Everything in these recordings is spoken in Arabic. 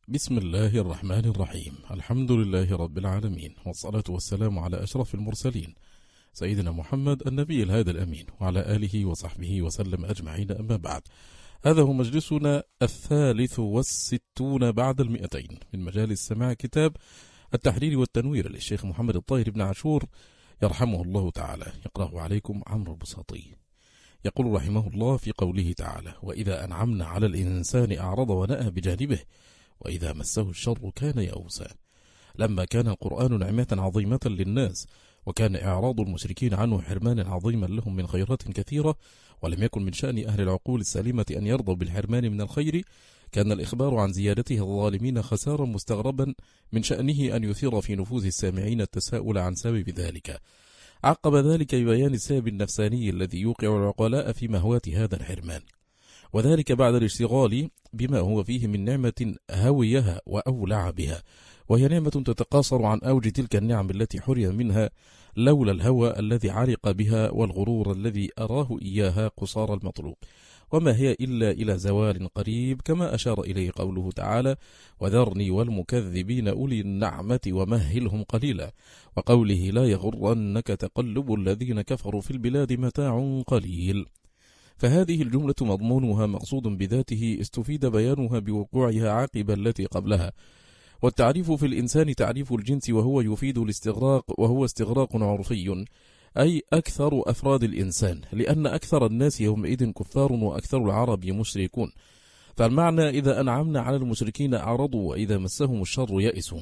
بسم الله الرحمن الرحيم. الحمد لله رب العالمين، والصلاة والسلام على أشرف المرسلين سيدنا محمد النبي الهادي الأمين، وعلى آله وصحبه وسلم أجمعين. أما بعد، هذا هو مجلسنا 63 بعد 200 من مجالس سماع كتاب التحرير والتنوير للشيخ محمد الطاهر بن عاشور يرحمه الله تعالى. يقرأه عليكم عمرو البساطي. يقول رحمه الله في قوله تعالى: وإذا أنعمنا على الإنسان أعرض ونأى بجانبه وإذا مسه الشر كان يئوسا. لما كان القرآن نعمة عظيمة للناس، وكان إعراض المشركين عنه حرمانا عظيما لهم من خيرات كثيرة، ولم يكن من شأن أهل العقول السليمة أن يرضوا بالحرمان من الخير، كان الإخبار عن زيادته الظالمين خسارا مستغربا من شأنه أن يثير في نفوس السامعين التساؤل عن سبب ذلك. عقب ذلك ببيان السبب النفساني الذي يوقع العقلاء في مهوات هذا الحرمان، وذلك بعد الاشتغال بما هو فيه من نعمة هويها وأولع بها، وهي نعمة تتقاصر عن أوج تلك النعم التي حرم منها لولا الهوى الذي علق بها والغرور الذي أراه إياها قصار المطلوب، وما هي إلا إلى زوال قريب، كما أشار إليه قوله تعالى: وذرني والمكذبين أولي النعمة ومهلهم قليلا، وقوله: لا يغرنك تقلب الذين كفروا في البلاد متاع قليل. فهذه الجملة مضمونها مقصود بذاته، استفيد بيانها بوقوعها عقب التي قبلها. والتعريف في الإنسان تعريف الجنس، وهو يفيد الاستغراق، وهو استغراق عرفي، أي أكثر أفراد الإنسان، لأن أكثر الناس يومئذ كفار وأكثر العرب مشركون. فالمعنى: إذا أنعمنا على المشركين أعرضوا وإذا مسهم الشر يئسوا.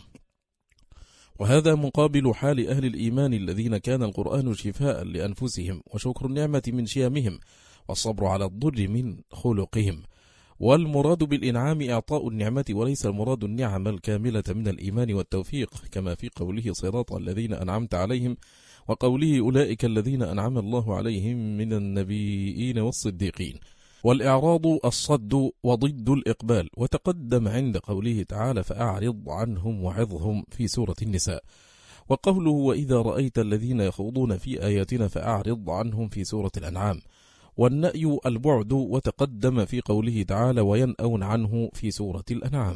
وهذا مقابل حال أهل الإيمان الذين كان القرآن شفاء لأنفسهم، وشكر النعمة من شيمهم، والصبر على الضر من خلقهم. والمراد بالإنعام إعطاء النعمة، وليس المراد النعم الكاملة من الإيمان والتوفيق، كما في قوله: صراط الذين أنعمت عليهم، وقوله: أولئك الذين أنعم الله عليهم من النبيين والصديقين. والإعراض الصد وضد الإقبال، وتقدم عند قوله تعالى: فأعرض عنهم وعظهم في سورة النساء، وقوله: وإذا رأيت الذين يخوضون في آياتنا فأعرض عنهم في سورة الأنعام. والنأي البعد، وتقدم في قوله تعالى: وينأون عنه في سورة الأنعام.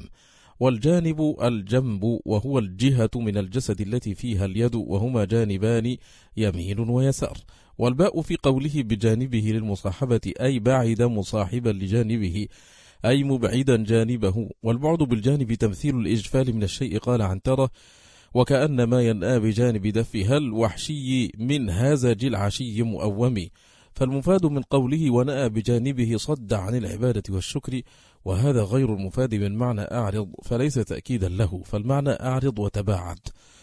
والجانب الجنب، وهو الجهة من الجسد التي فيها اليد، وهما جانبان يمين ويسار. والباء في قوله بجانبه للمصاحبة، أي بعد مصاحبا لجانبه، أي مبعدا جانبه. والبعد بالجانب تمثيل الإجفال من الشيء، قال عنترة: وكأن ما ينأى بجانب دفها الوحشي من هازج العشي مؤومي. فالمفاد من قوله ونأى بجانبه صد عن العبادة والشكر، وهذا غير المفاد من معنى أعرض، فليس تأكيدا له، فالمعنى أعرض وتباعد.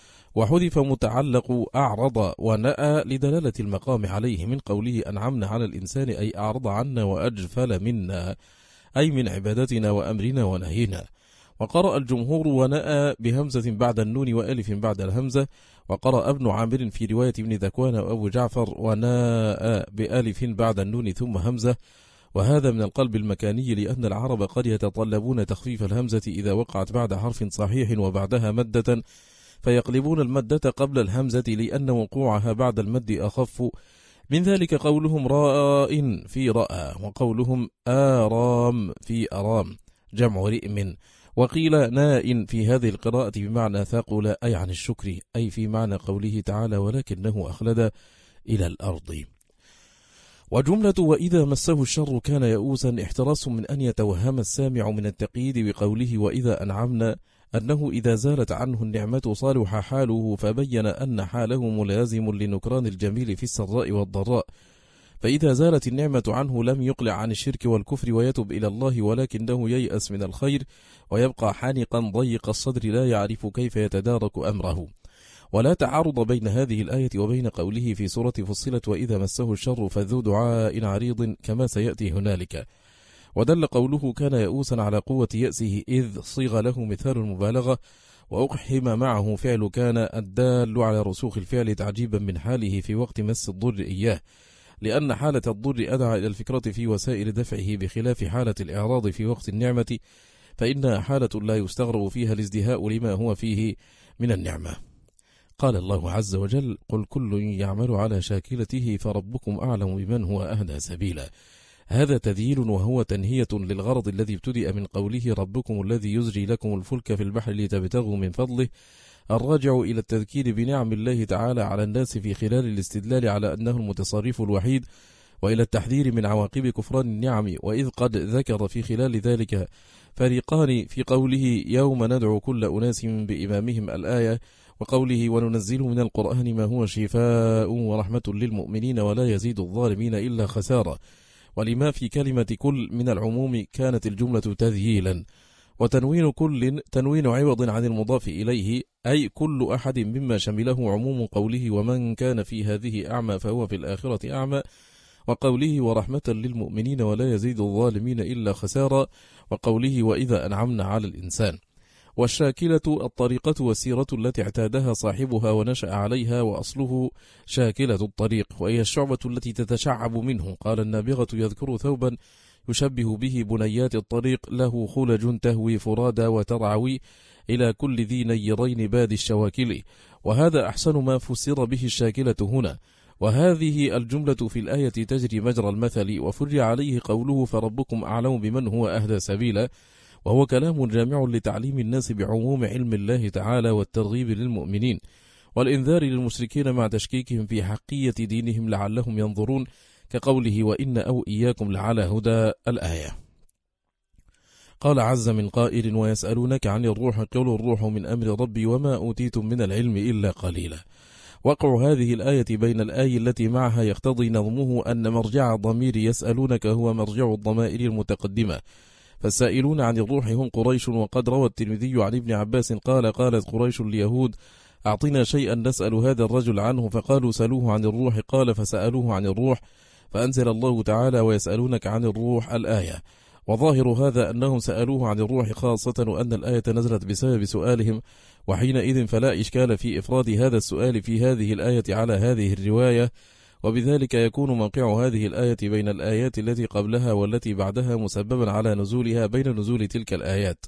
وحذف متعلق أعرض ونأى لدلالة المقام عليه من قوله أنعمنا على الإنسان، أي أعرض عنا وأجفل منا، أي من عبادتنا وأمرنا ونهينا. وقرأ الجمهور ونأى بهمزة بعد النون وألف بعد الهمزة، وقرأ ابن عامر في رواية ابن ذكوان وأبو جعفر وناء بألف بعد النون ثم همزة، وهذا من القلب المكاني، لأن العرب قد يتطلبون تخفيف الهمزة إذا وقعت بعد حرف صحيح وبعدها مدة، فيقلبون المدة قبل الهمزة لأن وقوعها بعد المد أخف. من ذلك قولهم راء في رأى، وقولهم آرام في أرام جمع رئم. وقيل ناء في هذه القراءة بمعنى ثقل، أي عن الشكر، أي في معنى قوله تعالى: ولكنه أخلد إلى الأرض. وجملة وإذا مسه الشر كان يئوسا احتراس من أن يتوهم السامع من التقييد بقوله وإذا أنعمنا أنه إذا زالت عنه النعمة صالح حاله، فبين أن حاله ملازم لنكران الجميل في السراء والضراء. فإذا زالت النعمة عنه لم يقلع عن الشرك والكفر ويتب إلى الله، ولكنه ييأس من الخير ويبقى حانقا ضيق الصدر لا يعرف كيف يتدارك أمره. ولا تعارض بين هذه الآية وبين قوله في سورة فصلت: وإذا مسه الشر فذو دعاء عريض، كما سيأتي هنالك. ودل قوله كان يئوسا على قوة يأسه، إذ صيغ له مثال المبالغة، وأقحم معه فعل كان الدال على رسوخ الفعل تعجيبا من حاله في وقت مس الضر إياه، لأن حالة الضر أدعى إلى الفكرة في وسائل دفعه، بخلاف حالة الإعراض في وقت النعمة، فإنها حالة لا يستغرب فيها الازدهاء لما هو فيه من النعمة. قال الله عز وجل: قل كل يعمل على شاكلته فربكم أعلم بمن هو أهدى سبيلا. هذا تذييل وهو تنهية للغرض الذي ابتدأ من قوله ربكم الذي يزري لكم الفلك في البحر لتبتغوا من فضله، الراجع إلى التذكير بنعم الله تعالى على الناس في خلال الاستدلال على أنه المتصرف الوحيد، وإلى التحذير من عواقب كفران النعم. وإذ قد ذكر في خلال ذلك فريقان في قوله يوم ندعو كل أناس بإمامهم الآية، وقوله وننزل من القرآن ما هو شفاء ورحمة للمؤمنين ولا يزيد الظالمين إلا خسارة. ولما في كلمة كل من العموم كانت الجملة تذييلا. وتنوين كل تنوين عوض عن المضاف إليه، أي كل أحد مما شمله عموم قوله ومن كان في هذه أعمى فهو في الآخرة أعمى، وقوله ورحمة للمؤمنين ولا يزيد الظالمين إلا خسارا، وقوله وإذا أنعمنا على الإنسان. والشاكلة الطريقة والسيرة التي اعتادها صاحبها ونشأ عليها، وأصله شاكلة الطريق، وهي الشعبة التي تتشعب منه. قال النابغة يذكر ثوبا يشبه به بنيات الطريق له خلج تهوي فرادى وترعوي إلى كل ذي نيرين باد الشواكل، وهذا أحسن ما فسر به الشاكلة هنا. وهذه الجملة في الآية تجري مجرى المثل، وفرع عليه قوله فربكم أعلم بمن هو أهدى سبيلا، وهو كلام جامع لتعليم الناس بعموم علم الله تعالى والترغيب للمؤمنين والإنذار للمشركين مع تشكيكهم في حقية دينهم لعلهم ينظرون، كقوله وإن أو إياكم لعلى هدى الآية. قال عز من قائل ويسألونك عن الروح قل الروح من أمر ربي وما أوتيتم من العلم إلا قليلا. وقع هذه الآية بين الآية التي معها يقتضي نظمه أن مرجع ضمير يسألونك هو مرجع الضمائر المتقدمة، فالسائلون عن الروح هم قريش. وقد روى الترمذي عن ابن عباس قال قالت قريش اليهود أعطنا شيئا نسأل هذا الرجل عنه، فقالوا سألوه عن الروح، قال فسألوه عن الروح، فأنزل الله تعالى ويسألونك عن الروح الآية. وظاهر هذا أنهم سألوه عن الروح خاصة، وأن الآية نزلت بسبب سؤالهم، وحينئذ فلا إشكال في إفراد هذا السؤال في هذه الآية على هذه الرواية، وبذلك يكون موقع هذه الآية بين الآيات التي قبلها والتي بعدها مسببا على نزولها بين نزول تلك الآيات.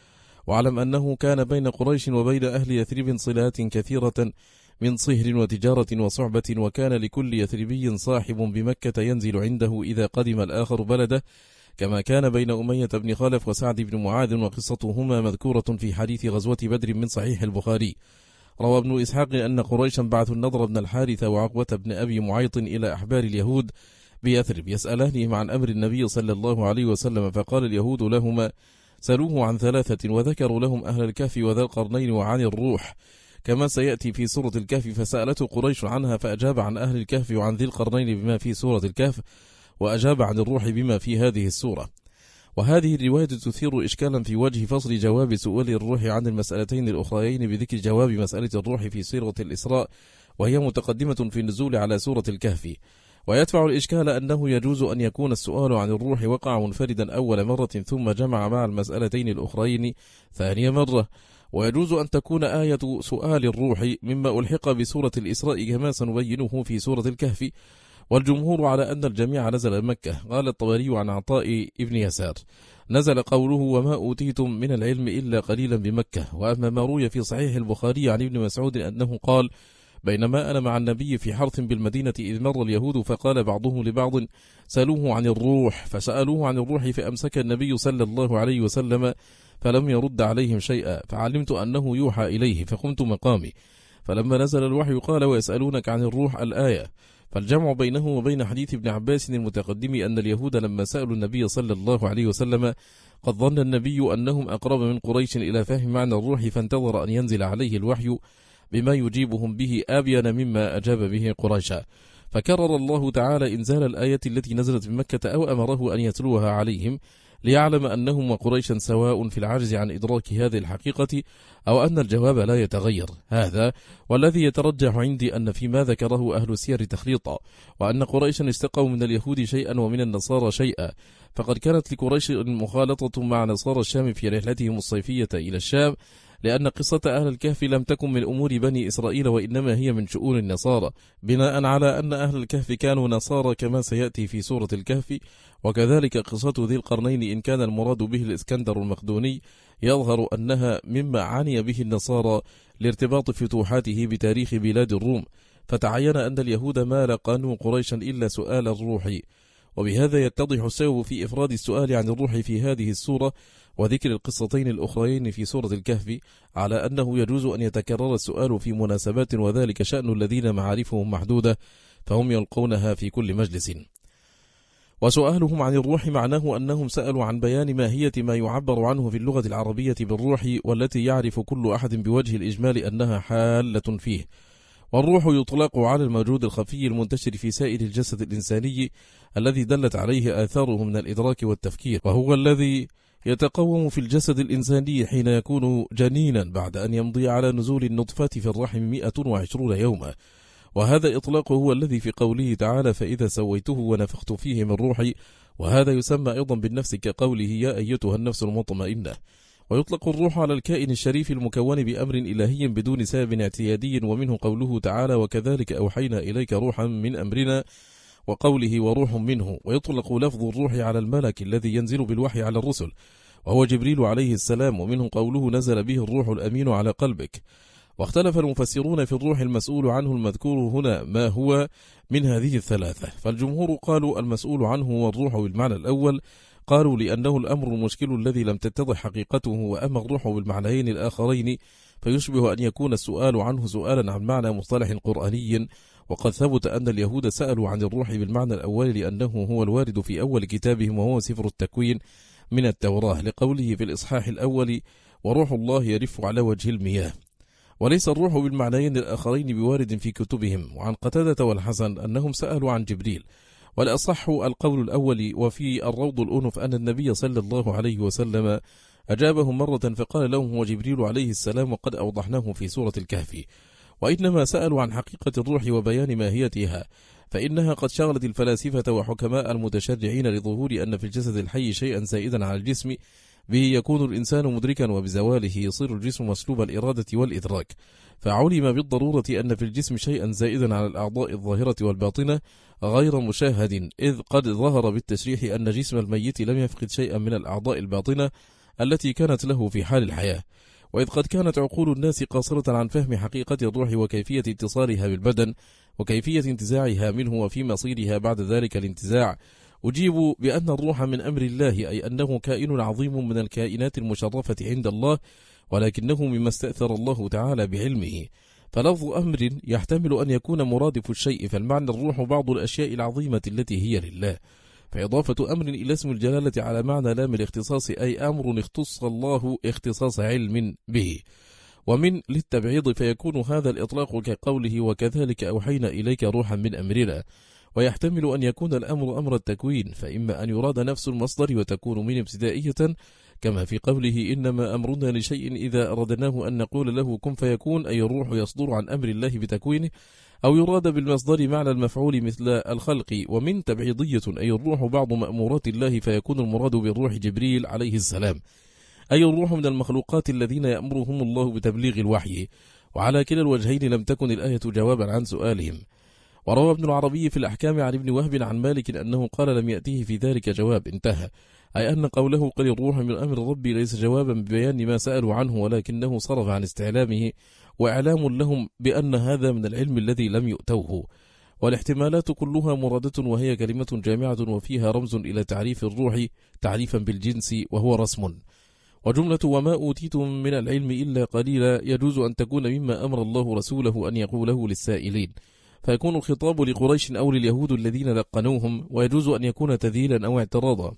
واعلم أنه كان بين قريش وبين أهل يثرب صلات كثيرة من صهر وتجارة وصعبة، وكان لكل يثربي صاحب بمكة ينزل عنده إذا قدم الآخر بلده، كما كان بين أمية بن خلف وسعد بن معاذ، وقصتهما مذكورة في حديث غزوة بدر من صحيح البخاري. روى ابن إسحاق أن قريشا بعثوا النضر بن الحارث وعقبة بن أبي معيط إلى أحبار اليهود بيثرب يسألانهم عن أمر النبي صلى الله عليه وسلم، فقال اليهود لهما سألوه عن ثلاثة، وذكروا لهم أهل الكهف وذا القرنين وعن الروح، كما سيأتي في سورة الكهف. فسألته قريش عنها، فأجاب عن أهل الكهف وعن ذي القرنين بما في سورة الكهف، وأجاب عن الروح بما في هذه السورة. وهذه الرواية تثير إشكالا في وجه فصل جواب سؤال الروح عن المسألتين الأخريين بذكر جواب مسألة الروح في سورة الإسراء، وهي متقدمة في النزول على سورة الكهف. ويدفع الإشكال أنه يجوز أن يكون السؤال عن الروح وقع منفردا أول مرة ثم جمع مع المسألتين الأخرين ثاني مرة، ويجوز أن تكون آية سؤال الروح مما ألحق بسورة الإسراء كما سنبينه في سورة الكهف. والجمهور على أن الجميع نزل مكة. قال الطبري عن عطاء ابن يسار نزل قوله وما أوتيتم من العلم إلا قليلا بمكة. وأما ما روي في صحيح البخاري عن ابن مسعود أنه قال بينما أنا مع النبي في حرث بالمدينة إذ مر اليهود فقال بعضهم لبعض سألوه عن الروح، فسألوه عن الروح فأمسك النبي صلى الله عليه وسلم فلم يرد عليهم شيئا، فعلمت أنه يوحى إليه فقمت مقامي، فلما نزل الوحي قال ويسألونك عن الروح الآية. فالجمع بينه وبين حديث ابن عباس المتقدم أن اليهود لما سألوا النبي صلى الله عليه وسلم قد ظن النبي أنهم أقرب من قريش إلى فهم معنى الروح، فانتظر أن ينزل عليه الوحي بما يجيبهم به أبين مما أجاب به قريشا، فكرر الله تعالى إنزال الآية التي نزلت بمكة أو أمره أن يتلوها عليهم ليعلم أنهم وقريشا سواء في العجز عن إدراك هذه الحقيقة أو أن الجواب لا يتغير. هذا والذي يترجح عندي أن فيما ذكره أهل السير تخليطا، وأن قريشا استقوا من اليهود شيئا ومن النصارى شيئا، فقد كانت لقريش مخالطة مع نصارى الشام في رحلتهم الصيفية إلى الشام، لأن قصة أهل الكهف لم تكن من أمور بني إسرائيل وإنما هي من شؤون النصارى، بناء على أن أهل الكهف كانوا نصارى كما سيأتي في سورة الكهف. وكذلك قصة ذي القرنين إن كان المراد به الإسكندر المقدوني يظهر أنها مما عني به النصارى لارتباط فتوحاته بتاريخ بلاد الروم، فتعين أن اليهود ما لقنوا قريشا إلا سؤال الروح. وبهذا يتضح السبب في إفراد السؤال عن الروح في هذه السورة وذكر القصتين الأخرين في سورة الكهف، على أنه يجوز أن يتكرر السؤال في مناسبات، وذلك شأن الذين معارفهم محدودة فهم يلقونها في كل مجلس. وسؤالهم عن الروح معناه أنهم سألوا عن بيان ماهية ما يعبر عنه في اللغة العربية بالروح، والتي يعرف كل أحد بوجه الإجمال أنها حالة فيه. والروح يطلق على الموجود الخفي المنتشر في سائر الجسد الإنساني الذي دلت عليه آثاره من الإدراك والتفكير، وهو الذي يتقوم في الجسد الإنساني حين يكون جنينا بعد أن يمضي على نزول النطفة في الرحم 120 يوما. وهذا إطلاقه هو الذي في قوله تعالى: فإذا سويته ونفخت فيه من روحي. وهذا يسمى أيضا بالنفس كقوله: يا أيتها النفس المطمئنة. ويطلق الروح على الكائن الشريف المكون بأمر إلهي بدون سبب اعتيادي، ومنه قوله تعالى: وكذلك أوحينا إليك روحا من أمرنا، وقوله: وروح منه. ويطلق لفظ الروح على الملك الذي ينزل بالوحي على الرسل، وهو جبريل عليه السلام، ومنه قوله: نزل به الروح الأمين على قلبك. واختلف المفسرون في الروح المسؤول عنه المذكور هنا ما هو من هذه الثلاثة، فالجمهور قالوا المسؤول عنه هو الروح بالمعنى الأول، قالوا لأنه الأمر المشكل الذي لم تتضح حقيقته، وأما الروح بالمعنيين الآخرين فيشبه أن يكون السؤال عنه سؤالا عن معنى مصطلح قرآني. وقد ثبت أن اليهود سألوا عن الروح بالمعنى الأول لأنه هو الوارد في أول كتابهم وهو سفر التكوين من التوراة، لقوله في الإصحاح الأول: وروح الله يرف على وجه المياه. وليس الروح بالمعنيين الآخرين بوارد في كتبهم. وعن قتادة والحسن أنهم سألوا عن جبريل، والأصح القول الأول. وفي الروض الأنف أن النبي صلى الله عليه وسلم أجابهم مرة فقال لهم: هو جبريل عليه السلام، وقد أوضحناه في سورة الكهف. وإنما سألوا عن حقيقة الروح وبيان ماهيتها، فإنها قد شغلت الفلاسفة وحكماء المتشرعين لظهور أن في الجسد الحي شيئا زائدا على الجسم به يكون الإنسان مدركا، وبزواله يصير الجسم مسلوب الإرادة والإدراك. فعلم بالضرورة أن في الجسم شيئا زائدا على الأعضاء الظاهرة والباطنة غير مشاهد، إذ قد ظهر بالتشريح أن جسم الميت لم يفقد شيئا من الأعضاء الباطنة التي كانت له في حال الحياة. وإذ قد كانت عقول الناس قاصرة عن فهم حقيقة الروح وكيفية اتصالها بالبدن وكيفية انتزاعها منه وفي مصيرها بعد ذلك الانتزاع، أجيبوا بأن الروح من أمر الله، أي أنه كائن عظيم من الكائنات المشرفة عند الله، ولكنه مما استأثر الله تعالى بعلمه. فلفظ أمر يحتمل أن يكون مرادف الشيء، فالمعنى الروح بعض الأشياء العظيمة التي هي لله، فإضافة أمر إلى اسم الجلالة على معنى لام الاختصاص، أي أمر اختص الله اختصاص علم به. ومن للتبعيض فيكون هذا الإطلاق كقوله: وكذلك أوحينا إليك روحا من أمرنا. ويحتمل أن يكون الأمر أمر التكوين، فإما أن يراد نفس المصدر وتكون من ابتدائية كما في قوله: إنما أمرنا لشيء إذا أردناه أن نقول له كن فيكون، أي الروح يصدر عن أمر الله بتكوينه، أو يراد بالمصدر معنى المفعول مثل الخلق. ومن تبعيضية أي الروح بعض مأمورات الله، فيكون المراد بالروح جبريل عليه السلام، أي الروح من المخلوقات الذين يأمرهم الله بتبليغ الوحي. وعلى كلا الوجهين لم تكن الآية جوابا عن سؤالهم. وروى ابن العربي في الأحكام عن ابن وهب عن مالك أنه قال: لم يأتيه في ذلك جواب، انتهى، أي أن قوله قل الروح من أمر ربي ليس جوابا ببيان ما سألوا عنه، ولكنه صرف عن استعلامه وإعلام لهم بأن هذا من العلم الذي لم يؤتوه. والاحتمالات كلها مرادة، وهي كلمة جامعة وفيها رمز إلى تعريف الروح تعريفا بالجنس وهو رسم. وجملة وما أوتيتم من العلم إلا قليلا يجوز أن تكون مما أمر الله رسوله أن يقوله للسائلين، فيكون الخطاب لقريش أو لليهود الذين لقنوهم، ويجوز أن يكون تذييلا أو اعتراضا،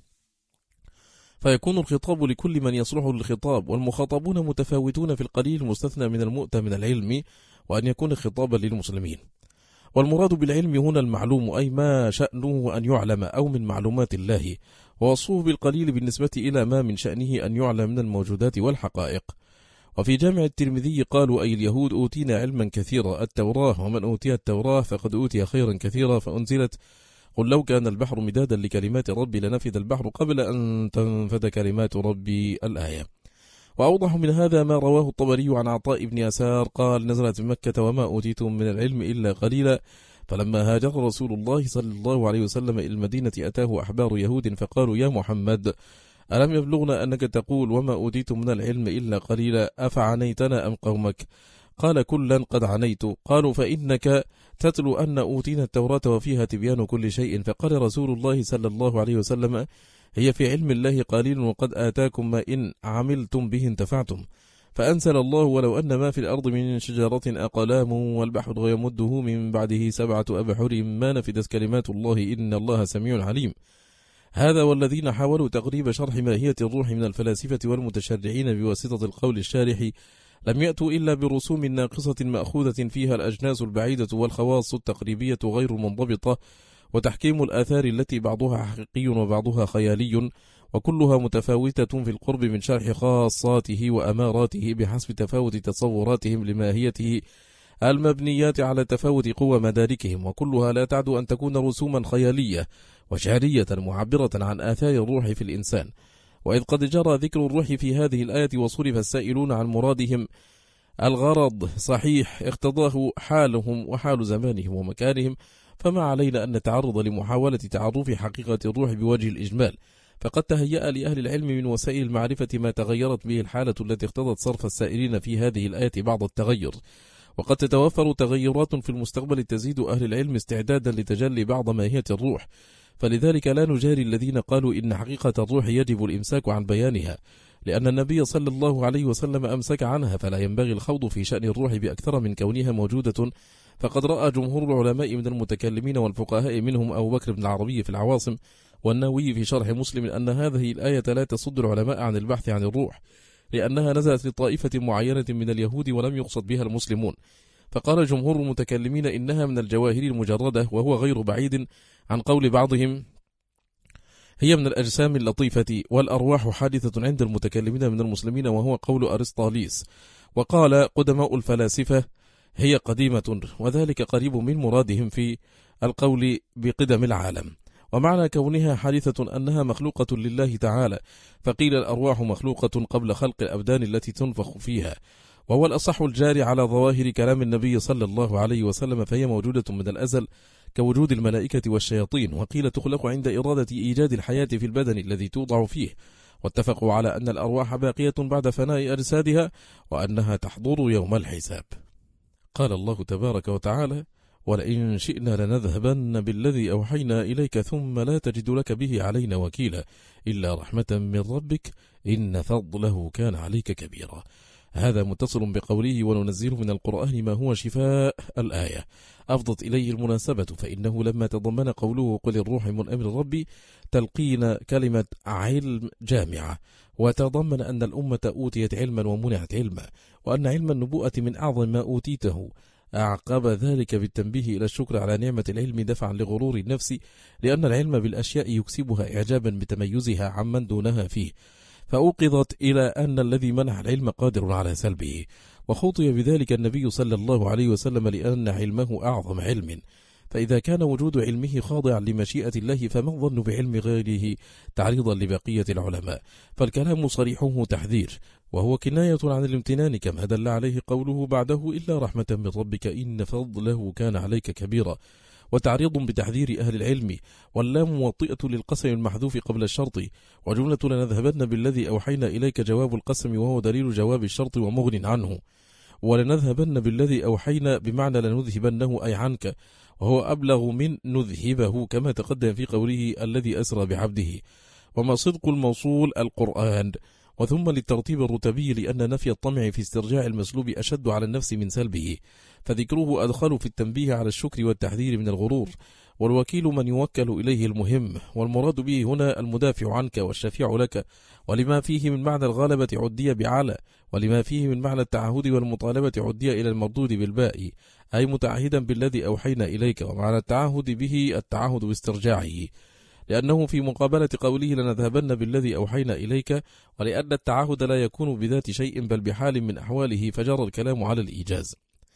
فيكون الخطاب لكل من يصلح للخطاب، والمخاطبون متفاوتون في القليل المستثنى من المؤتى من العلم، وأن يكون خطابا للمسلمين. والمراد بالعلم هنا المعلوم، أي ما شأنه أن يعلم أو من معلومات الله، ووصفه بالقليل بالنسبة إلى ما من شأنه أن يعلم من الموجودات والحقائق. وفي جامع الترمذي قالوا: أي اليهود أوتينا علما كثيرا، التوراة، ومن أوتي التوراة فقد أوتي خيرا كثيرا، فأنزلت قل لو كان البحر مدادا لكلمات ربي لنفد البحر قبل أن تنفد كلمات ربي، الآية. وأوضح من هذا ما رواه الطبري عن عطاء بن يسار قال: نزلت بمكة وما أوتيتم من العلم إلا قليلا، فلما هاجر رسول الله صلى الله عليه وسلم إلى المدينة أتاه أحبار يهود فقالوا: يا محمد، ألم يبلغنا أنك تقول وما أوتيتم من العلم إلا قليلا، أفعنيتنا أم قومك؟ قال: كلا قد عنيت. قالوا: فإنك تتلو أن أوتينا التوراة وفيها تبيان كل شيء، فقال رسول الله صلى الله عليه وسلم: هي في علم الله قليل وقد آتاكم ما إن عملتم به انتفعتم. فأنزل الله: ولو أن ما في الأرض من شجرة أقلام والبحر يمده من بعده 7 أبحر ما نفدت كلمات الله إن الله سميع عليم. هذا والذين حاولوا تقريب شرح ماهية الروح من الفلاسفة والمتشرعين بواسطة القول الشارح لم يأتوا إلا برسوم ناقصة مأخوذة فيها الأجناس البعيدة والخواص التقريبية غير منضبطة، وتحكيم الآثار التي بعضها حقيقي وبعضها خيالي، وكلها متفاوتة في القرب من شرح خاصاته وأماراته بحسب تفاوت تصوراتهم لماهيته المبنيات على تفاوت قوى مداركهم، وكلها لا تعدو أن تكون رسوما خيالية وشعرية معبرة عن آثار الروح في الإنسان. وإذ قد جرى ذكر الروح في هذه الآية وصرف السائلون عن مرادهم الغرض صحيح اقتضاه حالهم وحال زمانهم ومكانهم، فما علينا أن نتعرض لمحاولة تعرف حقيقة الروح بوجه الإجمال، فقد تهيأ لأهل العلم من وسائل المعرفة ما تغيرت به الحالة التي اقتضت صرف السائلين في هذه الآية بعض التغير، وقد تتوفر تغيرات في المستقبل تزيد أهل العلم استعدادا لتجلي بعض ماهية الروح، فلذلك لا نجاري الذين قالوا إن حقيقة الروح يجب الإمساك عن بيانها، لأن النبي صلى الله عليه وسلم أمسك عنها، فلا ينبغي الخوض في شأن الروح بأكثر من كونها موجودة. فقد رأى جمهور العلماء من المتكلمين والفقهاء منهم أبو بكر بن العربي في العواصم والنووي في شرح مسلم أن هذه الآية لا تصد العلماء عن البحث عن الروح، لأنها نزلت لطائفة معينة من اليهود ولم يقصد بها المسلمون. فقال جمهور المتكلمين إنها من الجواهر المجردة، وهو غير بعيد عن قول بعضهم هي من الأجسام اللطيفة والأرواح حادثة عند المتكلمين من المسلمين، وهو قول أرسطاليس. وقال قدماء الفلاسفة هي قديمة، وذلك قريب من مرادهم في القول بقدم العالم. ومعنى كونها حادثة أنها مخلوقة لله تعالى، فقيل الأرواح مخلوقة قبل خلق الأبدان التي تنفخ فيها، وهو الأصح الجاري على ظواهر كلام النبي صلى الله عليه وسلم، فهي موجودة من الأزل كوجود الملائكة والشياطين، وقيل تخلق عند إرادة إيجاد الحياة في البدن الذي توضع فيه، واتفقوا على أن الأرواح باقية بعد فناء أجسادها وأنها تحضر يوم الحساب. قال الله تبارك وتعالى: ولئن شئنا لنذهبن بالذي أوحينا إليك ثم لا تجد لك به علينا وكيلا إلا رحمة من ربك إن فضله كان عليك كبيرا. هذا متصل بقوله: وننزل من القرآن ما هو شفاء. الآية أفضت إليه المناسبة، فإنه لما تضمن قوله قل الروح من أمر ربي تلقين كلمة علم جامعة، وتضمن أن الأمة أوتيت علما ومنعت علما، وأن علم النبوءة من أعظم ما أوتيته. أعقب ذلك بالتنبيه إلى الشكر على نعمة العلم دفعا لغرور النفس، لأن العلم بالأشياء يكسبها إعجابا بتميزها عمن دونها فيه، فأوقظت إلى أن الذي منح العلم قادر على سلبه، وخطي بذلك النبي صلى الله عليه وسلم لأن علمه أعظم علم. فإذا كان وجود علمه خاضعا لمشيئة الله، فما الظن بعلم غيره تعريضا لبقية العلماء؟ فالكلام صريحه تحذير، وهو كناية عن الامتنان، كما دل عليه قوله بعده إلا رحمة من ربك إن فضله كان عليك كبيرا، وتعريض بتحذير أهل العلم، واللام موطئة للقسم المحذوف قبل الشرط، وجملة لنذهبن بالذي أوحينا إليك جواب القسم، وهو دليل جواب الشرط ومغن عنه. ولنذهبن بالذي أوحينا بمعنى لنذهبنه أي عنك، وهو أبلغ من نذهبه كما تقدم في قوله الذي أسرى بعبده. وما صدق الموصول القرآن. وثم للترتيب الرتبي، لأن نفي الطمع في استرجاع المسلوب أشد على النفس من سلبه، فذكره أدخل في التنبيه على الشكر والتحذير من الغرور. والوكيل من يوكل إليه المهم، والمراد به هنا المدافع عنك والشفيع لك، ولما فيه من معنى الغالبة عدي بعلى، ولما فيه من معنى التعهد والمطالبة عدي إلى المردود بالباء، أي متعهدا بالذي أوحينا إليك، ومعنى التعهد به التعهد باسترجاعه، لأنه في مقابلة قوله لنذهبن بالذي أوحينا إليك، ولأن التعهد لا يكون بذات شيء بل بحال من أحواله، فجر الكلام على الإيجاز.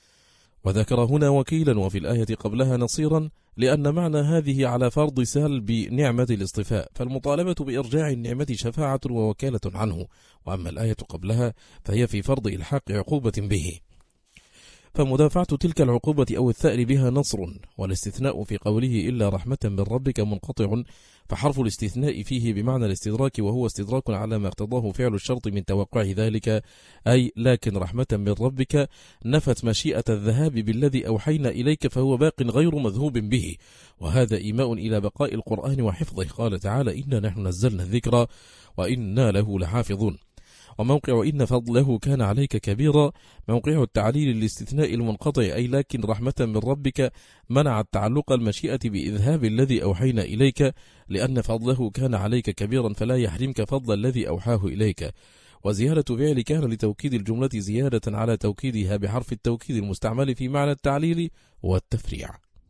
وذكر هنا وكيلا وفي الآية قبلها نصيرا، لأن معنى هذه على فرض سلب نعمة الاصطفاء، فالمطالبة بإرجاع النعمة شفاعة ووكالة عنه، وأما الآية قبلها فهي في فرض إلحاق عقوبة به. فمدافعة تلك العقوبة أو الثأر بها نصر. والاستثناء في قوله إلا رحمة من ربك منقطع، فحرف الاستثناء فيه بمعنى الاستدراك، وهو استدراك على ما اقتضاه فعل الشرط من توقع ذلك، أي لكن رحمة من ربك نفت مشيئة الذهاب بالذي أوحينا إليك، فهو باق غير مذهوب به، وهذا إيماء إلى بقاء القرآن وحفظه. قال تعالى إنا نحن نزلنا الذكر وإنا له لحافظون. وموقع إن فضله كان عليك كبيرا، موقع التعليل الاستثناء المنقطع، أي لكن رحمة من ربك منع التعلق المشيئة بإذهاب الذي أوحينا إليك، لأن فضله كان عليك كبيرا فلا يحرمك فضل الذي أوحاه إليك. وزيادة فعل كان لتوكيد الجملة زيادة على توكيدها بحرف التوكيد المستعمل في معنى التعليل والتفريع.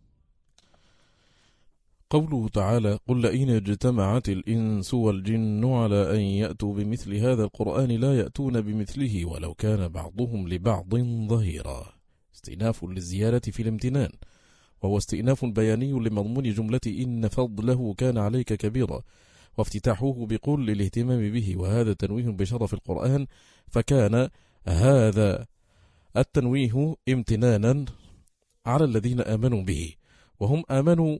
قوله تعالى قل لئن اجتمعت الإنس والجن على أن يأتوا بمثل هذا القرآن لا يأتون بمثله ولو كان بعضهم لبعض ظهيرا. استئناف للزيادة في الامتنان، وهو استئناف بياني لمضمون جملة إن فضله كان عليك كبيرا، وافتتاحه بقول للاهتمام به، وهذا تنويه بشرف القرآن، فكان هذا التنويه امتنانا على الذين آمنوا به، وهم آمنوا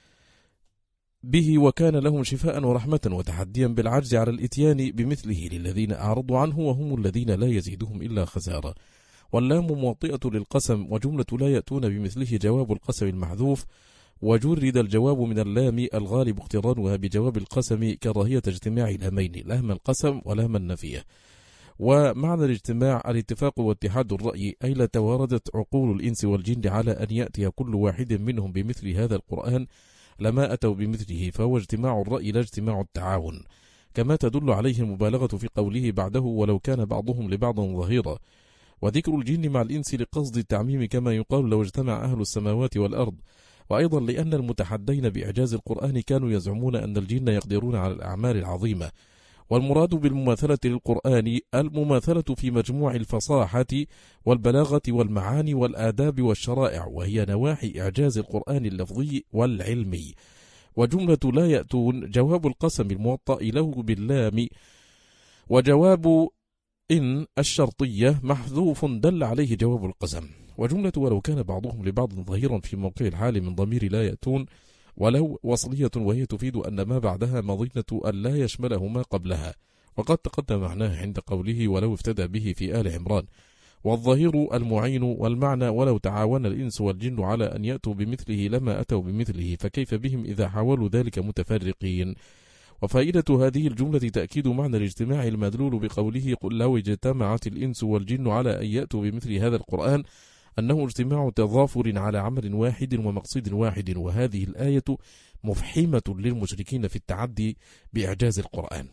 به وكان لهم شفاء ورحمة، وتحديا بالعجز على الاتيان بمثله للذين أعرضوا عنه وهم الذين لا يزيدهم إلا خسارة. واللام موطئة للقسم، وجملة لا يأتون بمثله جواب القسم المحذوف، وجرد الجواب من اللام الغالب اقترانها بجواب القسم كراهية اجتماع لامين، لام القسم ولام النفية. ومعنى الاجتماع الاتفاق واتحاد الرأي، أي لتواردت عقول الإنس والجن على أن يأتي كل واحد منهم بمثل هذا القرآن لما أتوا بمثله، فهو اجتماع الرأي لا اجتماع التعاون، كما تدل عليه المبالغة في قوله بعده ولو كان بعضهم لبعض ظهيرا. وذكر الجن مع الإنس لقصد التعميم، كما يقال لو اجتمع أهل السماوات والأرض. وأيضا لأن المتحدين بإعجاز القرآن كانوا يزعمون أن الجن يقدرون على الأعمال العظيمة. والمراد بالمماثلة للقرآن المماثلة في مجموع الفصاحة والبلاغة والمعاني والآداب والشرائع، وهي نواحي إعجاز القرآن اللفظي والعلمي. وجملة لا يأتون جواب القسم الموطأ له باللام، وجواب إن الشرطية محذوف دل عليه جواب القسم. وجملة ولو كان بعضهم لبعض ظهيرا في موقع الحال من ضمير لا يأتون، ولو وصلية، وهي تفيد أن ما بعدها مظنة أن لا يشمله ما قبلها، وقد تقدم معناه عند قوله ولو افتدى به في آل عمران. والظهير المعين، والمعنى ولو تعاون الإنس والجن على أن يأتوا بمثله لما أتوا بمثله، فكيف بهم إذا حاولوا ذلك متفرقين. وفائدة هذه الجملة تأكيد معنى الاجتماع المدلول بقوله قل لو اجتمعت الإنس والجن على أن يأتوا بمثل هذا القرآن، أنه اجتماع تضافر على عمل واحد ومقصد واحد. وهذه الآية مفحمة للمشركين في التعدي بإعجاز القرآن.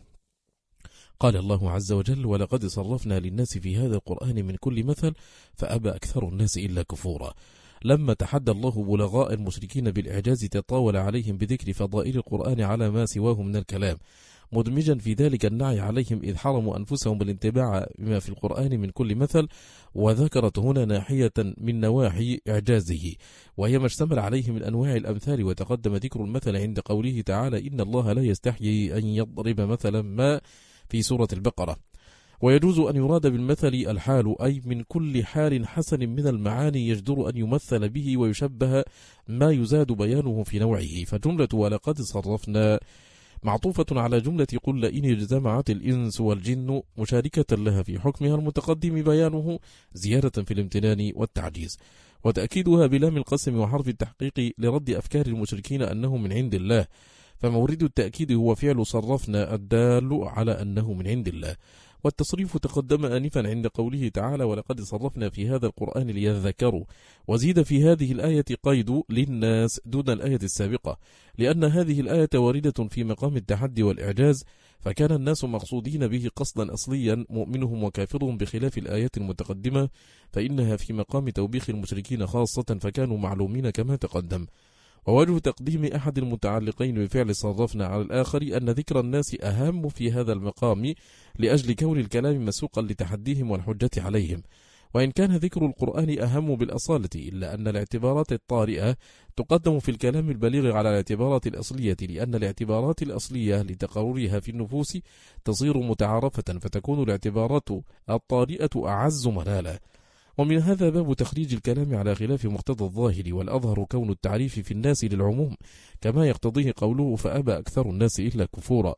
قال الله عز وجل ولقد صرفنا للناس في هذا القرآن من كل مثل فأبى أكثر الناس إلا كفورا. لما تحدى الله بلغاء المشركين بالإعجاز تطاول عليهم بذكر فضائل القرآن على ما سواه من الكلام، مدمجا في ذلك النعي عليهم إذ حرموا أنفسهم بالانتباع بما في القرآن من كل مثل. وذكرت هنا ناحية من نواحي إعجازه، وهي ما اشتمل عليه من أنواع الأمثال. وتقدم ذكر المثل عند قوله تعالى إن الله لا يستحيي أن يضرب مثلا ما في سورة البقرة. ويجوز أن يراد بالمثل الحال، أي من كل حال حسن من المعاني يجدر أن يمثل به ويشبه ما يزاد بيانه في نوعه. فجملة ولقد صرفنا معطوفة على جملة قل لئن اجتمعت الإنس والجن مشاركة لها في حكمها المتقدم بيانه زيادة في الامتنان والتعجيز، وتأكيدها بلام القسم وحرف التحقيق لرد أفكار المشركين أنه من عند الله، فمورد التأكيد هو فعل صرفنا الدال على أنه من عند الله. والتصريف تقدم آنفا عند قوله تعالى ولقد صرفنا في هذا القرآن ليذكروا، وزيد في هذه الآية قيد للناس دون الآية السابقة، لأن هذه الآية واردة في مقام التحدي والإعجاز، فكان الناس مقصودين به قصدا أصليا مؤمنهم وكافرهم، بخلاف الآيات المتقدمة فإنها في مقام توبيخ المشركين خاصة، فكانوا معلومين كما تقدم. ووجه تقديم أحد المتعلقين بفعل صرفنا على الآخر أن ذكر الناس أهم في هذا المقام لأجل كون الكلام مسوقا لتحديهم والحجة عليهم، وإن كان ذكر القرآن أهم بالأصالة، إلا أن الاعتبارات الطارئة تقدم في الكلام البليغ على الاعتبارات الأصلية، لأن الاعتبارات الأصلية لتقررها في النفوس تصير متعارفة، فتكون الاعتبارات الطارئة أعز منالا. ومن هذا باب تخريج الكلام على خلاف مقتضى الظاهر، والأظهر كون التعريف في الناس للعموم كما يقتضيه قوله فأبى أكثر الناس إلا كفورا.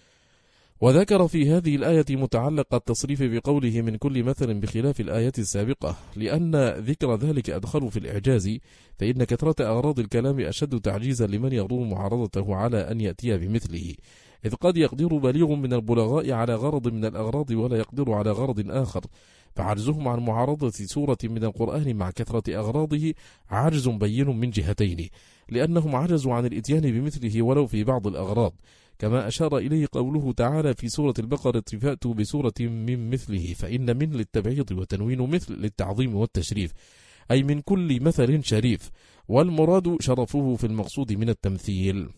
وذكر في هذه الآية متعلق التصريف بقوله من كل مثل بخلاف الآية السابقة، لأن ذكر ذلك أدخل في الإعجاز، فإن كثرة أغراض الكلام أشد تعجيزا لمن يغضو معارضته على أن يأتي بمثله، إذ قد يقدر بليغ من البلغاء على غرض من الأغراض ولا يقدر على غرض آخر، فعجزهم عن معارضة سورة من القرآن مع كثرة أغراضه عجز بين من جهتين، لأنهم عجزوا عن الإتيان بمثله ولو في بعض الأغراض، كما أشار إليه قوله تعالى في سورة البقرة فأتوا بسورة من مثله، فإن من للتبعيض وتنوين مثل للتعظيم والتشريف، أي من كل مثل شريف، والمراد شرفه في المقصود من التمثيل.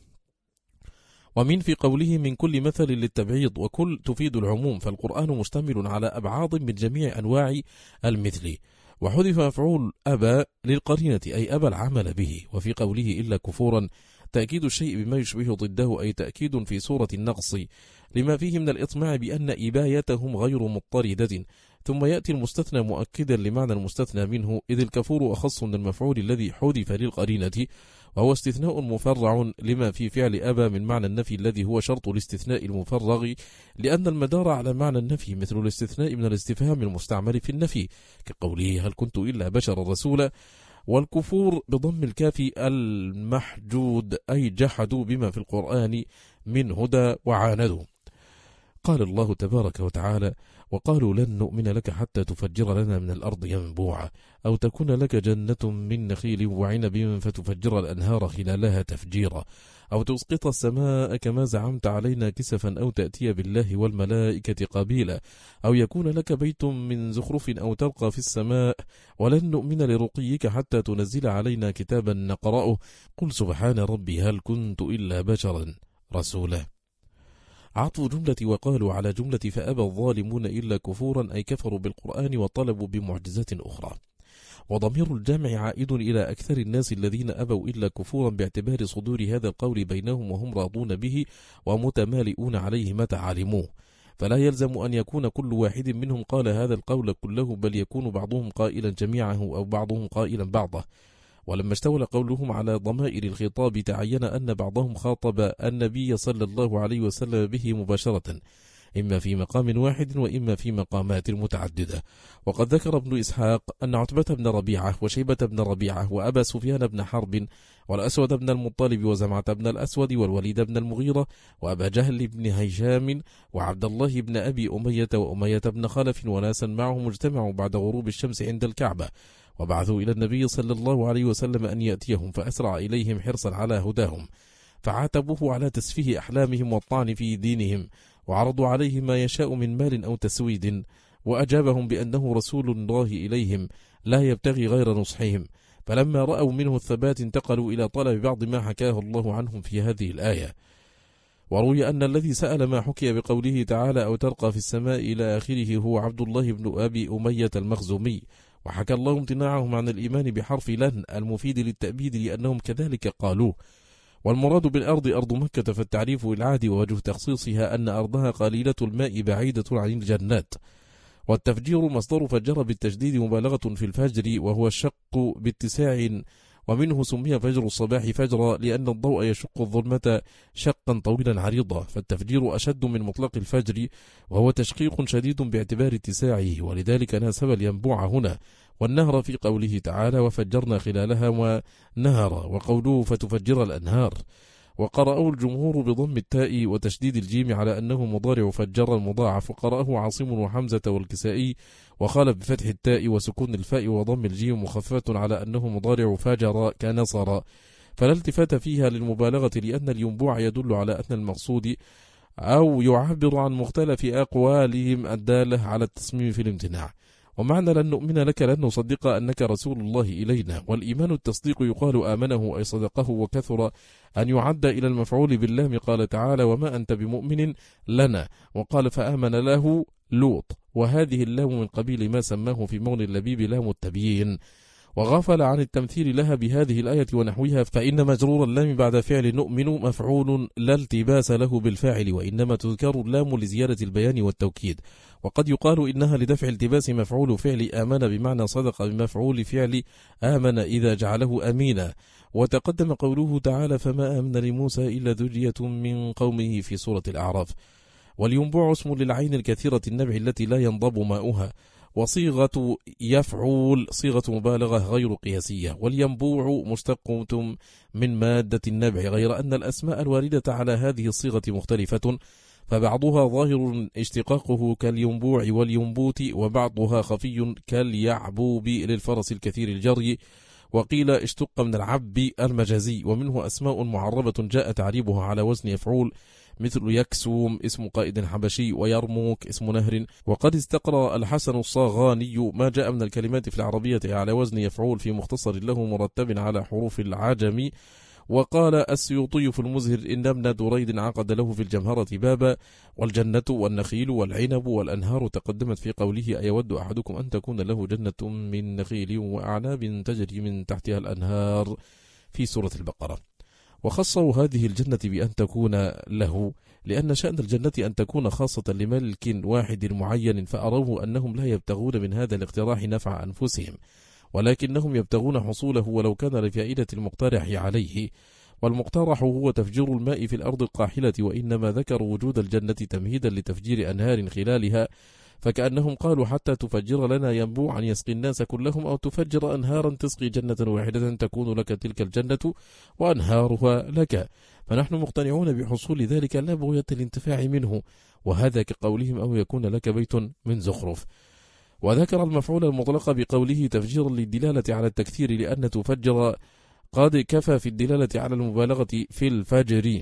ومن في قوله من كل مثل للتبعيض، وكل تفيد العموم، فالقرآن مشتمل على أبعاض من جميع أنواع المثل، وحذف مفعول أبى للقرينة أي أبى العمل به. وفي قوله إلا كفورا تأكيد الشيء بما يشبه ضده، أي تأكيد في صورة النقص لما فيه من الإطماع بأن إبايتهم غير مضطردة، ثم يأتي المستثنى مؤكدا لمعنى المستثنى منه، إذ الكفور أخص من المفعول الذي حذف للقرينة، وهو استثناء مفرع لما في فعل أبى من معنى النفي الذي هو شرط الاستثناء المفرغ، لأن المدار على معنى النفي مثل الاستثناء من الاستفهام المستعمل في النفي، كقوله هل كنت إلا بشر رسولا. والكفور بضم الكاف المحجود أي جحدوا بما في القرآن من هدى وعاندوا. قال الله تبارك وتعالى وقالوا لن نؤمن لك حتى تفجر لنا من الأرض ينبوعا، أو تكون لك جنة من نخيل وعنب فتفجر الأنهار خلالها تفجيرا، أو تسقط السماء كما زعمت علينا كسفا، أو تأتي بالله والملائكة قبيلا، أو يكون لك بيت من زخرف، أو ترقى في السماء، ولن نؤمن لرقيك حتى تنزل علينا كتابا نقرأه، قل سبحان ربي هل كنت إلا بشرا رسولا. عطف جملة وقالوا على جملة فأبى الظالمون إلا كفورا، أي كفروا بالقرآن وطلبوا بمعجزات أخرى. وضمير الجامع عائد إلى أكثر الناس الذين أبوا إلا كفورا، باعتبار صدور هذا القول بينهم وهم راضون به ومتمالئون عليه متى علموه، فلا يلزم أن يكون كل واحد منهم قال هذا القول كله، بل يكون بعضهم قائلا جميعه أو بعضهم قائلا بعضه. ولما استولى قولهم على ضمائر الخطاب تعين أن بعضهم خاطب النبي صلى الله عليه وسلم به مباشرة، إما في مقام واحد وإما في مقامات متعددة. وقد ذكر ابن إسحاق أن عتبة بن ربيعة وشيبة بن ربيعة وأبا سفيان بن حرب والأسود بن المطلب وزمعة بن الأسود والوليد بن المغيرة وأبا جهل بن هشام وعبد الله بن أبي أمية وأمية بن خلف وناسا معهم اجتمعوا بعد غروب الشمس عند الكعبة، وبعثوا إلى النبي صلى الله عليه وسلم أن يأتيهم، فأسرع إليهم حرصا على هداهم، فعاتبوه على تسفيه أحلامهم والطعن في دينهم، وعرضوا عليه ما يشاء من مال أو تسويد، وأجابهم بأنه رسول الله إليهم لا يبتغي غير نصحهم. فلما رأوا منه الثبات انتقلوا إلى طلب بعض ما حكاه الله عنهم في هذه الآية. وروي أن الذي سأل ما حكي بقوله تعالى أو ترقى في السماء إلى آخره هو عبد الله بن أبي أمية المخزومي، وحكى الله امتناعهم عن الإيمان بحرف لن المفيد للتأبيد لأنهم كذلك قالوه. والمراد بالأرض أرض مكة، فالتعريف العادي ووجه تخصيصها أن أرضها قليلة الماء بعيدة عن الجنات. والتفجير مصدر فجر بالتجديد مبالغة في الفجر، وهو الشق باتساع، ومنه سمي فجر الصباح فجرا لأن الضوء يشق الظلمة شقا طويلا عريضا، فالتفجير أشد من مطلق الفجر، وهو تشقيق شديد باعتبار اتساعه، ولذلك ناسب الينبوع هنا، والنهر في قوله تعالى وفجرنا خلالها ونهر، وقوله فتفجر الأنهار. وقرأه الجمهور بضم التاء وتشديد الجيم على أنه مضارع فجر المضاعف، وقرأه عاصم وحمزة والكسائي، وقال بفتح التاء وسكون الفاء وضم الجيم مخففة على أنه مضارع فاجر كنصر، فلا التفات فيها للمبالغة، لأن الينبوع يدل على أن المقصود أو يعبر عن مختلف أقوالهم الدالة على التصميم في الامتناع. ومعنى لن نؤمن لك لن نصدق أنك رسول الله إلينا، والإيمان التصديق يقال آمنه أي صدقه، وكثر أن يعد إلى المفعول باللام، قال تعالى وما أنت بمؤمن لنا، وقال فآمن له لوط، وهذه اللام من قبيل ما سماه في مغني اللبيب لام التبيين. وغفل عن التمثيل لها بهذه الآية ونحوها، فإن مجرور اللام بعد فعل نؤمن مفعول لا التباس له بالفاعل، وإنما تذكر اللام لزيادة البيان والتوكيد. وقد يقال إنها لدفع التباس مفعول فعل آمن بمعنى صدق بمفعول فعل آمن إذا جعله أمينا. وتقدم قوله تعالى فما آمن لموسى إلا ذرية من قومه في سورة الأعراف. والينبوع اسم للعين الكثيرة النبع التي لا ينضب ماؤها، وصيغة يفعول صيغة مبالغة غير قياسية. والينبوع مشتقة من مادة النبع، غير أن الأسماء الواردة على هذه الصيغة مختلفة، فبعضها ظاهر اشتقاقه كالينبوع والينبوت، وبعضها خفي كاليعبوب للفرس الكثير الجري. وقيل اشتق من العب المجازي. ومنه أسماء معربة جاء تعريبها على وزن يفعول، مثل يكسوم اسم قائد حبشي، ويرموك اسم نهر. وقد استقرأ الحسن الصاغاني ما جاء من الكلمات في العربية على وزن يفعول في مختصر له مرتب على حروف العجم. وقال السيوطي في المزهر إن ابن دريد عقد له في الجمهرة بابا. والجنة والنخيل والعنب والأنهار تقدمت في قوله أيود أحدكم أن تكون له جنة من نخيل وأعناب تجري من تحتها الأنهار في سورة البقرة. وخصوا هذه الجنة بأن تكون له، لأن شأن الجنة أن تكون خاصة لملك واحد معين، فأروه أنهم لا يبتغون من هذا الاقتراح نفع أنفسهم، ولكنهم يبتغون حصوله ولو كان لفائدة المقترح عليه. والمقترح هو تفجير الماء في الأرض القاحلة، وإنما ذكروا وجود الجنة تمهيدا لتفجير أنهار خلالها، فكأنهم قالوا حتى تفجر لنا ينبوعا يسقي الناس كلهم، أو تفجر أنهارا تسقي جنة واحدة تكون لك تلك الجنة وأنهارها لك. فنحن مقتنعون بحصول ذلك لا بغية الانتفاع منه، وهذا كقولهم أو يكون لك بيت من زخرف. وذكر المفعول المطلق بقوله تفجيرا للدلالة على التكثير، لأن تفجر قد كفى في الدلالة على المبالغة في الفجر،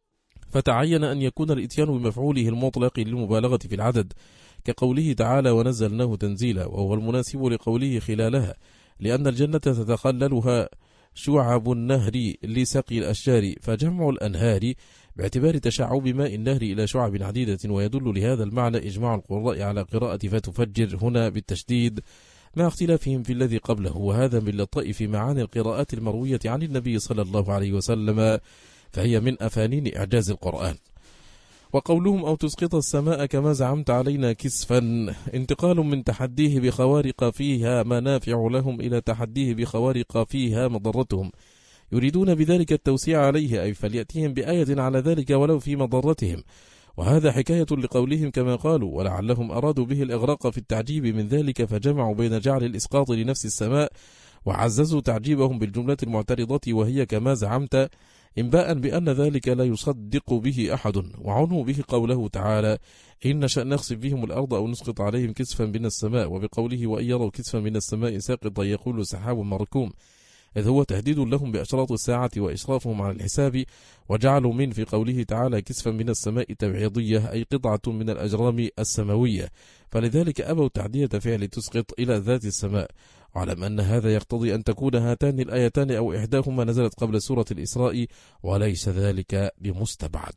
فتعين أن يكون الإتيان بمفعوله المطلق للمبالغة في العدد، كقوله تعالى ونزلناه تنزيلا، وهو المناسب لقوله خلالها، لأن الجنة تتخللها شعب النهر لسقي الأشجار، فجمع الأنهار باعتبار تشعب ماء النهر إلى شعب عديدة. ويدل لهذا المعنى إجماع القراء على قراءة فتفجر هنا بالتشديد مع اختلافهم في الذي قبله، وهذا من لطائف معاني القراءات المروية عن النبي صلى الله عليه وسلم، فهي من أفانين إعجاز القرآن. وقولهم أو تسقط السماء كما زعمت علينا كسفا، انتقال من تحديه بخوارق فيها منافع لهم إلى تحديه بخوارق فيها مضرتهم، يريدون بذلك التوسيع عليه، أي فليأتيهم بآية على ذلك ولو في مضرتهم. وهذا حكاية لقولهم كما قالوا، ولعلهم أرادوا به الإغراق في التعجيب من ذلك، فجمعوا بين جعل الإسقاط لنفس السماء وعززوا تعجيبهم بالجملة المعترضة وهي كما زعمت، إنباء بأن ذلك لا يصدق به أحد. وعنوا به قوله تعالى إن نشأ نخسف بهم الأرض أو نسقط عليهم كسفا من السماء، وبقوله وإن يروا كسفا من السماء ساقطا يقول سحاب مركوم، إذ هو تهديد لهم بأشراط الساعة وإشرافهم على الحساب. وجعلوا من في قوله تعالى كسفا من السماء تبعيضية، أي قطعة من الأجرام السماوية، فلذلك أبوا تعدية فعل تسقط إلى ذات السماء. وعلم أن هذا يقتضي أن تكون هاتان الآيتان أو إحداهما نزلت قبل سورة الإسراء، وليس ذلك بمستبعد.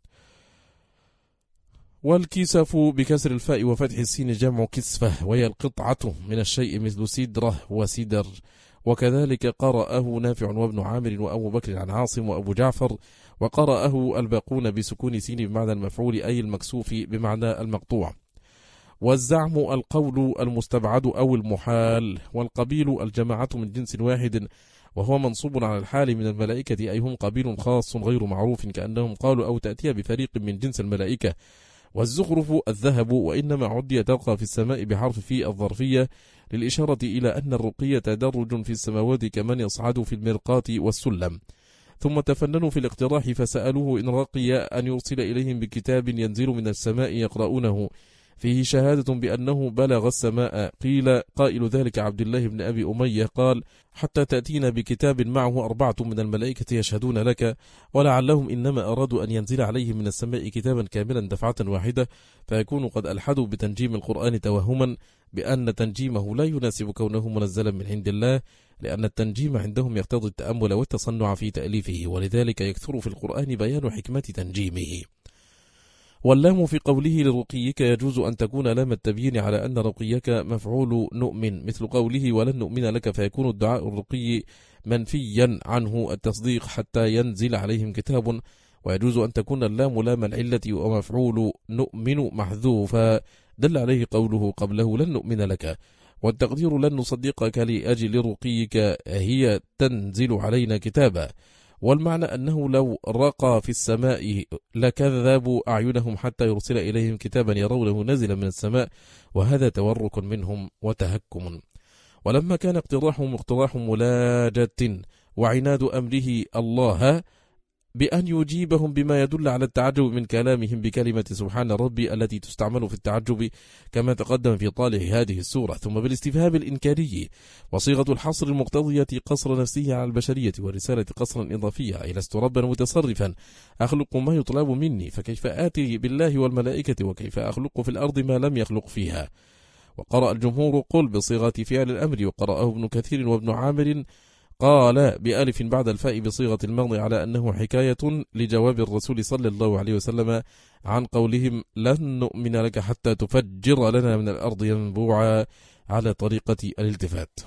والكسف بكسر الفاء وفتح السين جمع كسفة، وهي القطعة من الشيء مثل سدرة وسدر. وكذلك قرأه نافع وابن عامر وأبو بكر عن عاصم وأبو جعفر، وقرأه الباقون بسكون سين بمعنى المفعول أي المكسوف بمعنى المقطوع. والزعم القول المستبعد أو المحال. والقبيل الجماعة من جنس واحد، وهو منصوب على الحال من الملائكة، أي هم قبيل خاص غير معروف، كأنهم قالوا أو تأتي بفريق من جنس الملائكة. والزخرف الذهب، وإنما عدي تلقى في السماء بحرف في الظرفية، للإشارة إلى أن الرقية تدرج في السماوات كمن يصعد في المرقات والسلم. ثم تفننوا في الاقتراح فسألوه إن رقي أن يرسل إليهم بكتاب ينزل من السماء يقرؤونه فيه شهادة بأنه بلغ السماء. قيل قائل ذلك عبد الله بن أبي أمية قال حتى تأتينا بكتاب معه 4 من الملائكة يشهدون لك، ولعلهم إنما أرادوا أن ينزل عليهم من السماء كتابا كاملا دفعة واحدة، فيكونوا قد ألحدوا بتنجيم القرآن توهما بأن تنجيمه لا يناسب كونه منزلا من عند الله، لأن التنجيم عندهم يقتضي التأمل والتصنع في تأليفه، ولذلك يكثر في القرآن بيان حكمة تنجيمه. واللام في قوله لرقيك يجوز أن تكون لام التبيين على أن رقيك مفعول نؤمن، مثل قوله ولن نؤمن لك، فيكون الدعاء الرقي منفيا عنه التصديق حتى ينزل عليهم كتاب. ويجوز أن تكون اللام لام العلة ومفعول نؤمن محذوفا دل عليه قوله قبله لن نؤمن لك، والتقدير لن نصدقك لأجل رقيك هي تنزل علينا كتابا. والمعنى أنه لو رقى في السماء لكذبوا أعينهم حتى يرسل إليهم كتابا يرونه نزلا من السماء، وهذا تورك منهم وتهكم. ولما كان اقتراحهم اقتراح ملاجة وعناد أمره الله بأن يجيبهم بما يدل على التعجب من كلامهم بكلمة سبحان ربي التي تستعمل في التعجب كما تقدم في طالع هذه السورة، ثم بالاستفهام الإنكاري وصيغة الحصر المقتضية قصر نفسه على البشرية، والرسالة قصرا إضافية أي لست ربا متصرفا أخلق ما يطلب مني، فكيف آتي بالله والملائكة وكيف أخلق في الأرض ما لم يخلق فيها. وقرأ الجمهور قل بصيغة فعل الأمر، وقرأه ابن كثير وابن عامر قال بألف بعد الفاء بصيغة الماضي على أنه حكاية لجواب الرسول صلى الله عليه وسلم عن قولهم لن نؤمن لك حتى تفجر لنا من الأرض ينبوعا على طريقة الالتفات.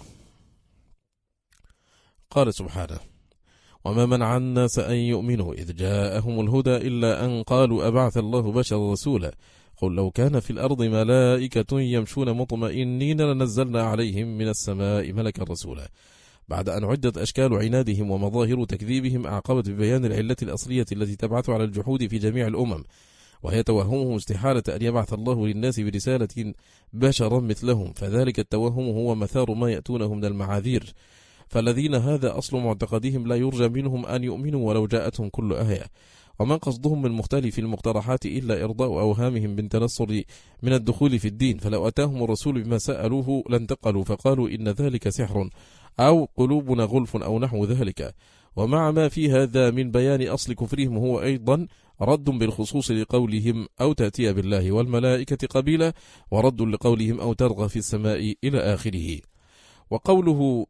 قال سبحانه وما منع الناس أن يؤمنوا إذ جاءهم الهدى إلا أن قالوا أبعث الله بشرا رسولا قل لو كان في الأرض ملائكة يمشون مطمئنين لنزلنا عليهم من السماء ملكا رسولا. بعد أن عدت أشكال عنادهم ومظاهر تكذيبهم أعقبت ببيان العلة الأصلية التي تبعث على الجحود في جميع الأمم، وهي توهمهم استحالة أن يبعث الله للناس برسالة بشرا مثلهم، فذلك التوهم هو مثار ما يأتونه من المعاذير، فالذين هذا أصل معتقدهم لا يرجى منهم أن يؤمنوا ولو جاءتهم كل آية. وما قصدهم من مختلف المقترحات إلا إرضاء أوهامهم بالتنصر من الدخول في الدين، فلو أتاهم الرسول بما سألوه لانتقلوا فقالوا إن ذلك سحر أو قلوبنا غلف أو نحو ذلك. ومع ما في هذا من بيان أصل كفرهم هو أيضا رد بالخصوص لقولهم أو تأتي بالله والملائكة قبيلا، ورد لقولهم أو ترغى في السماء إلى آخره. وقوله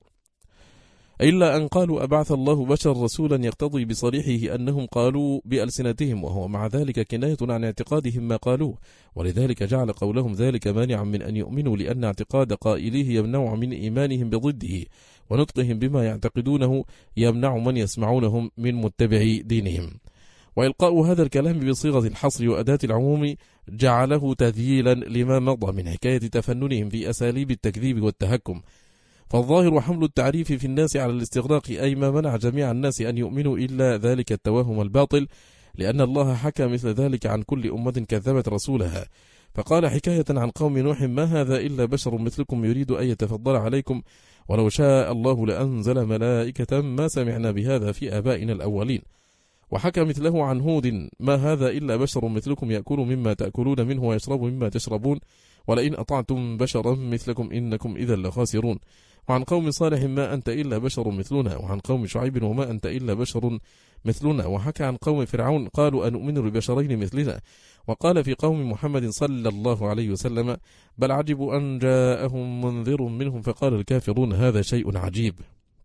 إلا أن قالوا أبعث الله بشر رسولا يقتضي بصريحه أنهم قالوا بألسنتهم، وهو مع ذلك كناية عن اعتقادهم ما قالوه، ولذلك جعل قولهم ذلك مانعا من أن يؤمنوا، لأن اعتقاد قائليه يمنع من إيمانهم بضده، ونطقهم بما يعتقدونه يمنع من يسمعونهم من متبعي دينهم. وإلقاء هذا الكلام بصيغة الحصر وأداة العموم جعله تذييلا لما مضى من حكاية تفننهم في أساليب التكذيب والتهكم، فالظاهر حمل التعريف في الناس على الاستغراق، أي ما منع جميع الناس أن يؤمنوا إلا ذلك التوهم الباطل، لأن الله حكى مثل ذلك عن كل أمة كذبت رسولها، فقال حكاية عن قوم نوح ما هذا إلا بشر مثلكم يريد أن يتفضل عليكم ولو شاء الله لأنزل ملائكة ما سمعنا بهذا في آبائنا الأولين. وحكى مثله عن هود ما هذا إلا بشر مثلكم يأكل مما تأكلون منه ويشرب مما تشربون ولئن أطعتم بشرا مثلكم إنكم إذا لخاسرون. وعن قوم صالح ما أنت إلا بشر مثلنا، وعن قوم شعيب وما أنت إلا بشر مثلنا. وحكى عن قوم فرعون قالوا أنؤمن لبشرين مثلنا. وقال في قوم محمد صلى الله عليه وسلم بل عجبوا أن جاءهم منذر منهم فقال الكافرون هذا شيء عجيب.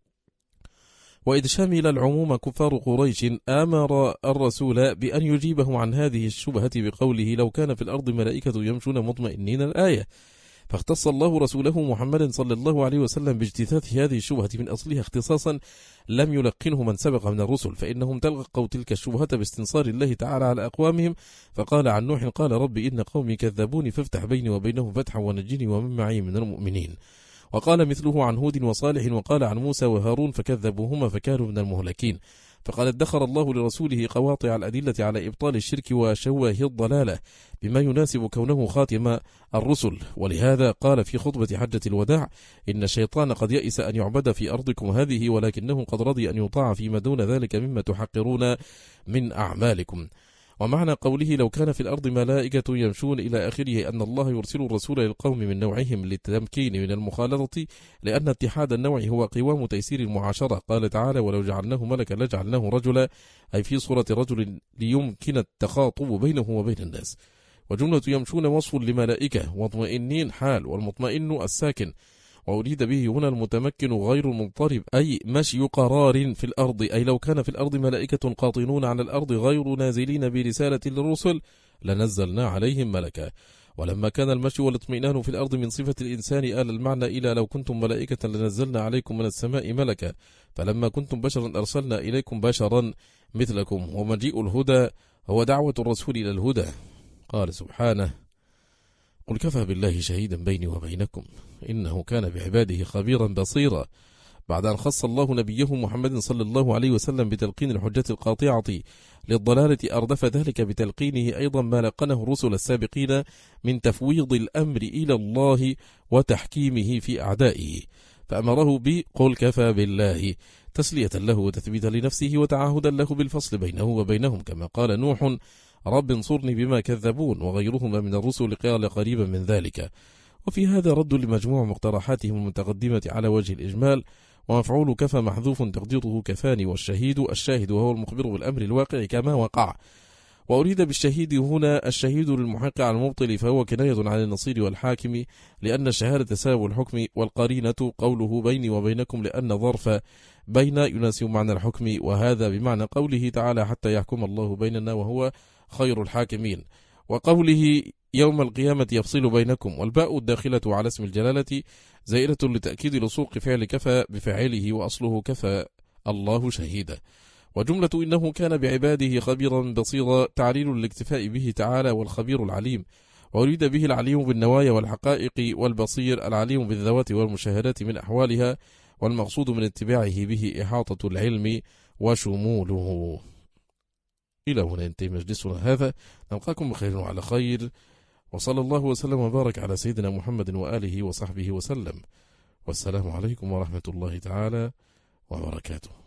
وإذ شمل العموم كفار قريش آمر الرسول بأن يجيبه عن هذه الشبهة بقوله لو كان في الأرض ملائكة يمشون مطمئنين الآية، فاختص الله رسوله محمد صلى الله عليه وسلم باجتثاث هذه الشبهة من أصلها اختصاصا لم يلقنه من سبق من الرسل، فإنهم تلقوا تلك الشبهة باستنصار الله تعالى على أقوامهم، فقال عن نوح قال رب إن قومي كذبوني فافتح بيني وبينهم فتحا ونجني ومن معي من المؤمنين. وقال مثله عن هود وصالح، وقال عن موسى وهارون فكذبوهما فكانوا من المهلكين. فقد ادخر الله لرسوله قواطع الأدلة على إبطال الشرك وشوه الضلالة بما يناسب كونه خاتم الرسل، ولهذا قال في خطبة حجة الوداع إن الشيطان قد يئس أن يعبد في أرضكم هذه ولكنه قد رضي أن يطاع فيما دون ذلك مما تحقرون من أعمالكم. ومعنى قوله لو كان في الأرض ملائكة يمشون إلى آخره أن الله يرسل الرسول للقوم من نوعهم للتمكين من المخالطة، لأن اتحاد النوع هو قوام تيسير المعاشرة. قال تعالى ولو جعلناه ملكا لجعلناه رجلا، أي في صورة رجل ليمكن التخاطب بينه وبين الناس. وجملة يمشون وصف لملائكة، ومطمئنين حال، والمطمئن الساكن، وأريد به هنا المتمكن غير المضطرب، أي مشي قرار في الأرض، أي لو كان في الأرض ملائكة قاطنون على الأرض غير نازلين برسالة للرسل لنزلنا عليهم ملكا. ولما كان المشي والاطمئنان في الأرض من صفة الإنسان آل المعنى إلى لو كنتم ملائكة لنزلنا عليكم من السماء ملكا، فلما كنتم بشرا أرسلنا إليكم بشرا مثلكم. ومجيء الهدى هو دعوة الرسول إلى الهدى. قال سبحانه: قل كفى بالله شهيدا بيني وبينكم إنه كان بعباده خبيرا بصيرا. بعد أن خص الله نبيه محمد صلى الله عليه وسلم بتلقين الحجة القاطعة للضلالة، أردف ذلك بتلقينه أيضا ما لقنه الرسل السابقين من تفويض الأمر إلى الله وتحكيمه في أعدائه، فأمره بقل كفى بالله تسلية له وتثبيتا لنفسه وتعاهدا له بالفصل بينه وبينهم، كما قال نوح: رب انصرني بما كذبون، وغيرهما من الرسل قال قريبا من ذلك. وفي هذا رد لمجموع مقترحاتهم المتقدمة على وجه الإجمال. ومفعول كفى محذوف تقديره كفاني، والشهيد الشاهد وهو المخبر بالأمر الواقع كما وقع. وأريد بالشهيد هنا الشهيد للمحق على المبطل، فهو كناية عن النصير والحاكم، لأن الشهادة سبب الحكم، والقرينة قوله بيني وبينكم، لأن ظرف بين يناسب معنى الحكم، وهذا بمعنى قوله تعالى: حتى يحكم الله بيننا وهو خير الحاكمين، وقوله يوم القيامة يفصل بينكم. والباء الداخلة على اسم الجلالة زائرة لتأكيد لصوق فعل كفى بفعله، وأصله كفى الله شهيدا. وجملة إنه كان بعباده خبيرا بصيرا تعليل الاكتفاء به تعالى، والخبير العليم، وأريد به العليم بالنوايا والحقائق، والبصير العليم بالذوات والمشاهدات من أحوالها، والمقصود من اتباعه به إحاطة العلم وشموله. إلى هنا ينتهي مجلسنا هذا، نلقاكم بخير وعلى خير، وصلى الله وسلم وبارك على سيدنا محمد وآله وصحبه وسلم، والسلام عليكم ورحمة الله تعالى وبركاته.